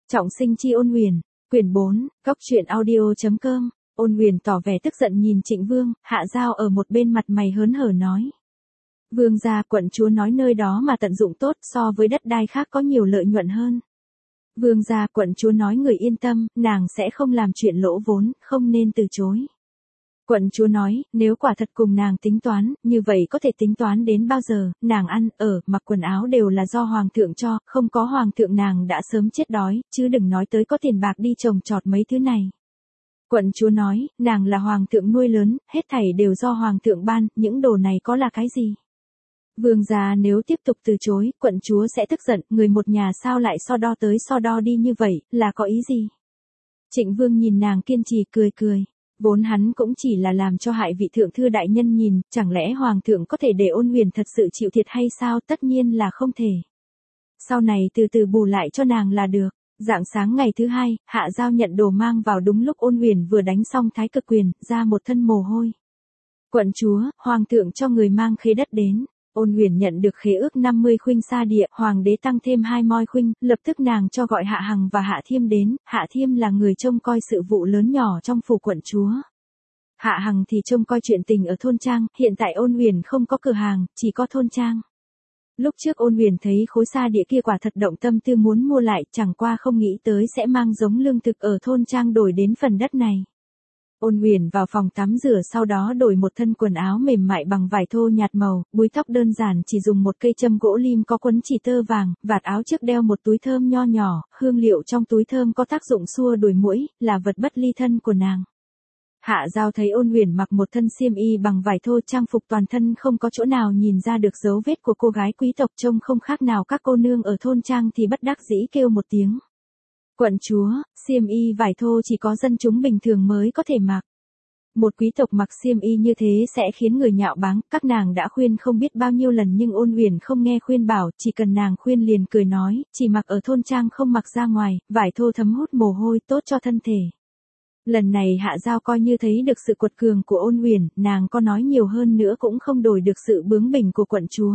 Trọng sinh chi Ôn Huyền, quyển 4, góc truyện audio.com. Ôn Huyền tỏ vẻ tức giận nhìn Trịnh Vương, Hạ Giao ở một bên mặt mày hớn hở nói. Vương gia, quận chúa nói nơi đó mà tận dụng tốt, so với đất đai khác có nhiều lợi nhuận hơn. Vương gia, quận chúa nói người yên tâm, nàng sẽ không làm chuyện lỗ vốn, không nên từ chối. Quận chúa nói, nếu quả thật cùng nàng tính toán, như vậy có thể tính toán đến bao giờ, nàng ăn, ở, mặc quần áo đều là do hoàng thượng cho, không có hoàng thượng nàng đã sớm chết đói, chứ đừng nói tới có tiền bạc đi trồng trọt mấy thứ này. Quận chúa nói, nàng là hoàng thượng nuôi lớn, hết thảy đều do hoàng thượng ban, những đồ này có là cái gì? Vương gia nếu tiếp tục từ chối, quận chúa sẽ tức giận, người một nhà sao lại so đo tới so đo đi như vậy, là có ý gì? Trịnh Vương nhìn nàng kiên trì cười cười. Vốn hắn cũng chỉ là làm cho hại vị thượng thư đại nhân nhìn, chẳng lẽ hoàng thượng có thể để Ôn Huyền thật sự chịu thiệt hay sao? Tất nhiên là không thể. Sau này từ từ bù lại cho nàng là được. Rạng sáng ngày thứ hai, Hạ Giao nhận đồ mang vào đúng lúc Ôn Huyền vừa đánh xong thái cực quyền, ra một thân mồ hôi. Quận chúa, hoàng thượng cho người mang khế đất đến. Ôn Huyền nhận được khế ước 50 khuynh sa địa, hoàng đế tăng thêm 2 moi khuynh, lập tức nàng cho gọi Hạ Hằng và Hạ Thiêm đến, Hạ Thiêm là người trông coi sự vụ lớn nhỏ trong phủ quận chúa. Hạ Hằng thì trông coi chuyện tình ở thôn trang, hiện tại Ôn Huyền không có cửa hàng, chỉ có thôn trang. Lúc trước Ôn Huyền thấy khối sa địa kia quả thật động tâm tư muốn mua lại, chẳng qua không nghĩ tới sẽ mang giống lương thực ở thôn trang đổi đến phần đất này. Ôn Huyền vào phòng tắm rửa sau đó đổi một thân quần áo mềm mại bằng vải thô nhạt màu, búi tóc đơn giản chỉ dùng một cây châm gỗ lim có quấn chỉ tơ vàng, vạt áo trước đeo một túi thơm nho nhỏ, hương liệu trong túi thơm có tác dụng xua đuổi muỗi, là vật bất ly thân của nàng. Hạ Giao thấy Ôn Huyền mặc một thân xiêm y bằng vải thô trang phục toàn thân không có chỗ nào nhìn ra được dấu vết của cô gái quý tộc trông không khác nào các cô nương ở thôn trang thì bất đắc dĩ kêu một tiếng. Quận chúa, xiêm y vải thô chỉ có dân chúng bình thường mới có thể mặc. Một quý tộc mặc xiêm y như thế sẽ khiến người nhạo báng, các nàng đã khuyên không biết bao nhiêu lần nhưng Ôn Huyền không nghe khuyên bảo, chỉ cần nàng khuyên liền cười nói, chỉ mặc ở thôn trang không mặc ra ngoài, vải thô thấm hút mồ hôi tốt cho thân thể. Lần này Hạ Giao coi như thấy được sự quật cường của Ôn Huyền, nàng có nói nhiều hơn nữa cũng không đổi được sự bướng bỉnh của quận chúa.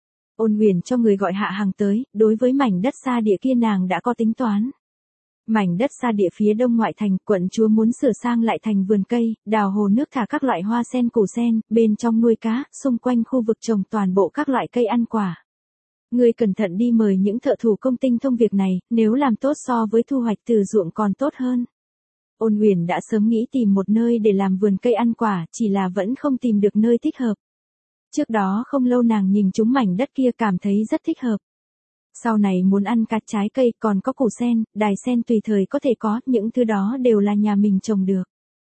Ôn Huyền cho người gọi Hạ Hằng tới, đối với mảnh đất xa địa kia nàng đã có tính toán. Mảnh đất xa địa phía đông ngoại thành, quận chúa muốn sửa sang lại thành vườn cây, đào hồ nước thả các loại hoa sen củ sen, bên trong nuôi cá, xung quanh khu vực trồng toàn bộ các loại cây ăn quả. Người cẩn thận đi mời những thợ thủ công tinh thông việc này, nếu làm tốt so với thu hoạch từ ruộng còn tốt hơn. Ôn Huyền đã sớm nghĩ tìm một nơi để làm vườn cây ăn quả, chỉ là vẫn không tìm được nơi thích hợp. Trước đó không lâu nàng nhìn chúng mảnh đất kia cảm thấy rất thích hợp. Sau này muốn ăn cả trái cây còn có củ sen, đài sen tùy thời có thể có, những thứ đó đều là nhà mình trồng được.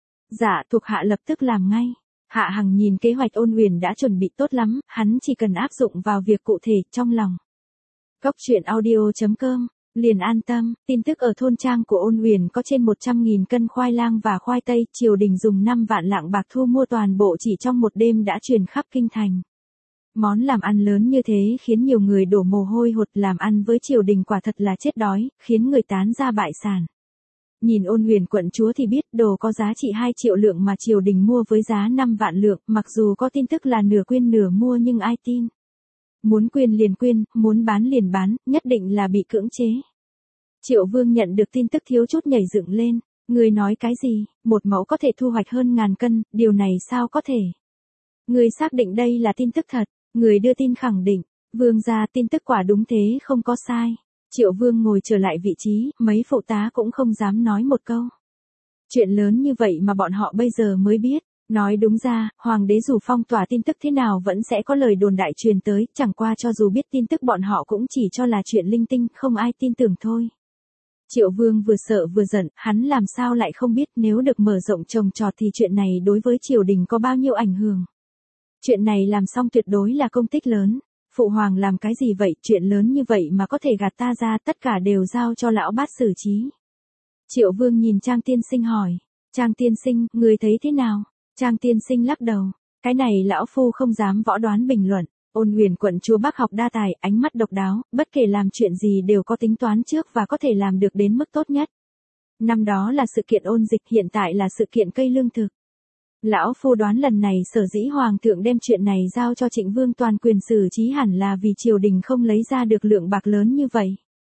Dạ, thuộc hạ lập tức làm ngay. Hạ Hằng nhìn kế hoạch Ôn Huyền đã chuẩn bị tốt lắm, hắn chỉ cần áp dụng vào việc cụ thể trong lòng. Góc truyện audio.com, liền an tâm, tin tức ở thôn trang của Ôn Huyền có trên 100.000 cân khoai lang và khoai tây, triều đình dùng 5 vạn lạng bạc thu mua toàn bộ chỉ trong một đêm đã truyền khắp kinh thành. Món làm ăn lớn như thế khiến nhiều người đổ mồ hôi hột, làm ăn với triều đình quả thật là chết đói, khiến người tán ra bại sản. Nhìn Ôn Huyền quận chúa thì biết đồ có giá trị 2 triệu lượng mà triều đình mua với giá 5 vạn lượng, mặc dù có tin tức là nửa quyên nửa mua nhưng ai tin. Muốn quyên liền quyên, muốn bán liền bán, nhất định là bị cưỡng chế. Triệu Vương nhận được tin tức thiếu chút nhảy dựng lên, người nói cái gì, một mẫu có thể thu hoạch hơn 1000 cân, điều này sao có thể? Người xác định đây là tin tức thật. Người đưa tin khẳng định, Vương gia tin tức quả đúng thế không có sai. Triệu Vương ngồi trở lại vị trí, mấy phụ tá cũng không dám nói một câu. Chuyện lớn như vậy mà bọn họ bây giờ mới biết. Nói đúng ra, hoàng đế dù phong tỏa tin tức thế nào vẫn sẽ có lời đồn đại truyền tới, chẳng qua cho dù biết tin tức bọn họ cũng chỉ cho là chuyện linh tinh, không ai tin tưởng thôi. Triệu Vương vừa sợ vừa giận, hắn làm sao lại không biết nếu được mở rộng trồng trọt thì chuyện này đối với triều đình có bao nhiêu ảnh hưởng. Chuyện này làm xong tuyệt đối là công tích lớn. Phụ hoàng làm cái gì vậy, chuyện lớn như vậy mà có thể gạt ta ra, tất cả đều giao cho lão bát xử trí. Triệu Vương nhìn Trang tiên sinh hỏi, Trang tiên sinh, người thấy thế nào? Trang tiên sinh lắc đầu, cái này lão phu không dám võ đoán bình luận. Ôn Huyền quận chúa bác học đa tài, ánh mắt độc đáo, bất kể làm chuyện gì đều có tính toán trước và có thể làm được đến mức tốt nhất. Năm đó là sự kiện ôn dịch, hiện tại là sự kiện cây lương thực. Lão phu đoán lần này sở dĩ hoàng thượng đem chuyện này giao cho Trịnh Vương toàn quyền xử trí hẳn là vì triều đình không lấy ra được lượng bạc lớn như vậy.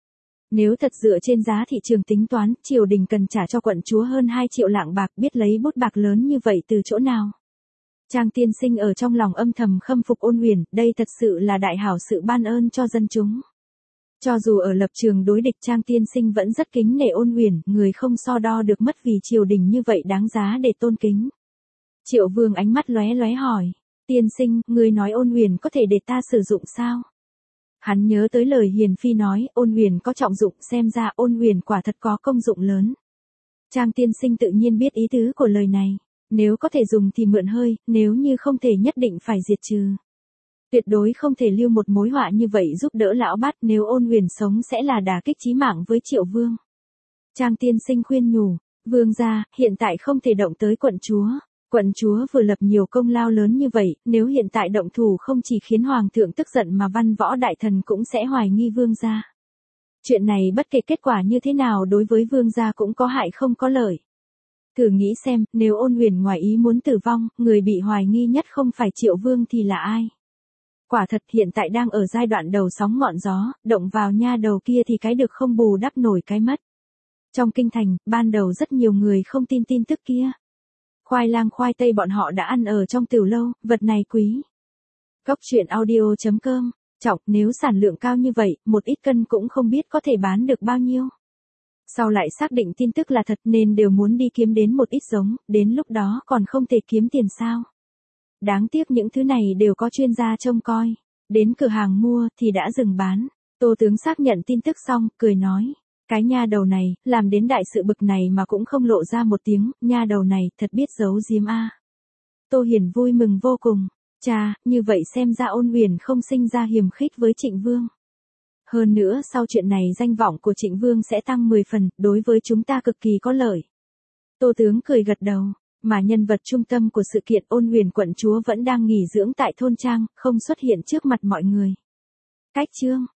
Nếu thật dựa trên giá thị trường tính toán, triều đình cần trả cho quận chúa hơn 2 triệu lạng bạc, biết lấy bút bạc lớn như vậy từ chỗ nào. Trang tiên sinh ở trong lòng âm thầm khâm phục Ôn Huyền, đây thật sự là đại hảo sự ban ơn cho dân chúng. Cho dù ở lập trường đối địch, Trang tiên sinh vẫn rất kính nể Ôn Huyền, người không so đo được mất vì triều đình như vậy đáng giá để tôn kính. Triệu Vương ánh mắt lóe lóe hỏi, tiên sinh, người nói Ôn Huyền có thể để ta sử dụng sao? Hắn nhớ tới lời Hiền Phi nói, Ôn Huyền có trọng dụng, xem ra Ôn Huyền quả thật có công dụng lớn. Trang tiên sinh tự nhiên biết ý tứ của lời này, nếu có thể dùng thì mượn hơi, nếu như không thể nhất định phải diệt trừ. Tuyệt đối không thể lưu một mối họa như vậy giúp đỡ lão bát, nếu Ôn Huyền sống sẽ là đả kích chí mạng với Triệu Vương. Trang tiên sinh khuyên nhủ, vương gia, hiện tại không thể động tới quận chúa. Quận chúa vừa lập nhiều công lao lớn như vậy, nếu hiện tại động thủ không chỉ khiến hoàng thượng tức giận mà văn võ đại thần cũng sẽ hoài nghi vương gia. Chuyện này bất kể kết quả như thế nào đối với vương gia cũng có hại không có lợi. Thử nghĩ xem, nếu Ôn Huyền ngoài ý muốn tử vong, người bị hoài nghi nhất không phải Triệu Vương thì là ai? Quả thật hiện tại đang ở giai đoạn đầu sóng ngọn gió, động vào nha đầu kia thì cái được không bù đắp nổi cái mất. Trong kinh thành, ban đầu rất nhiều người không tin tin tức kia. Khoai lang khoai tây bọn họ đã ăn ở trong tiểu lâu, vật này quý. Góc truyện audio.com, trọng, nếu sản lượng cao như vậy, một ít cân cũng không biết có thể bán được bao nhiêu. Sau lại xác định tin tức là thật nên đều muốn đi kiếm đến một ít giống, đến lúc đó còn không thể kiếm tiền sao. Đáng tiếc những thứ này đều có chuyên gia trông coi. Đến cửa hàng mua thì đã dừng bán. Tô tướng xác nhận tin tức xong, cười nói. Cái nha đầu này, làm đến đại sự bực này mà cũng không lộ ra một tiếng, nha đầu này thật biết giấu giếm a. Tô Hiền vui mừng vô cùng. Chà, như vậy xem ra Ôn Huyền không sinh ra hiềm khích với Trịnh Vương. Hơn nữa sau chuyện này danh vọng của Trịnh Vương sẽ tăng 10 phần, đối với chúng ta cực kỳ có lợi. Tô tướng cười gật đầu, mà nhân vật trung tâm của sự kiện Ôn Huyền quận chúa vẫn đang nghỉ dưỡng tại thôn trang, không xuất hiện trước mặt mọi người. Cách chương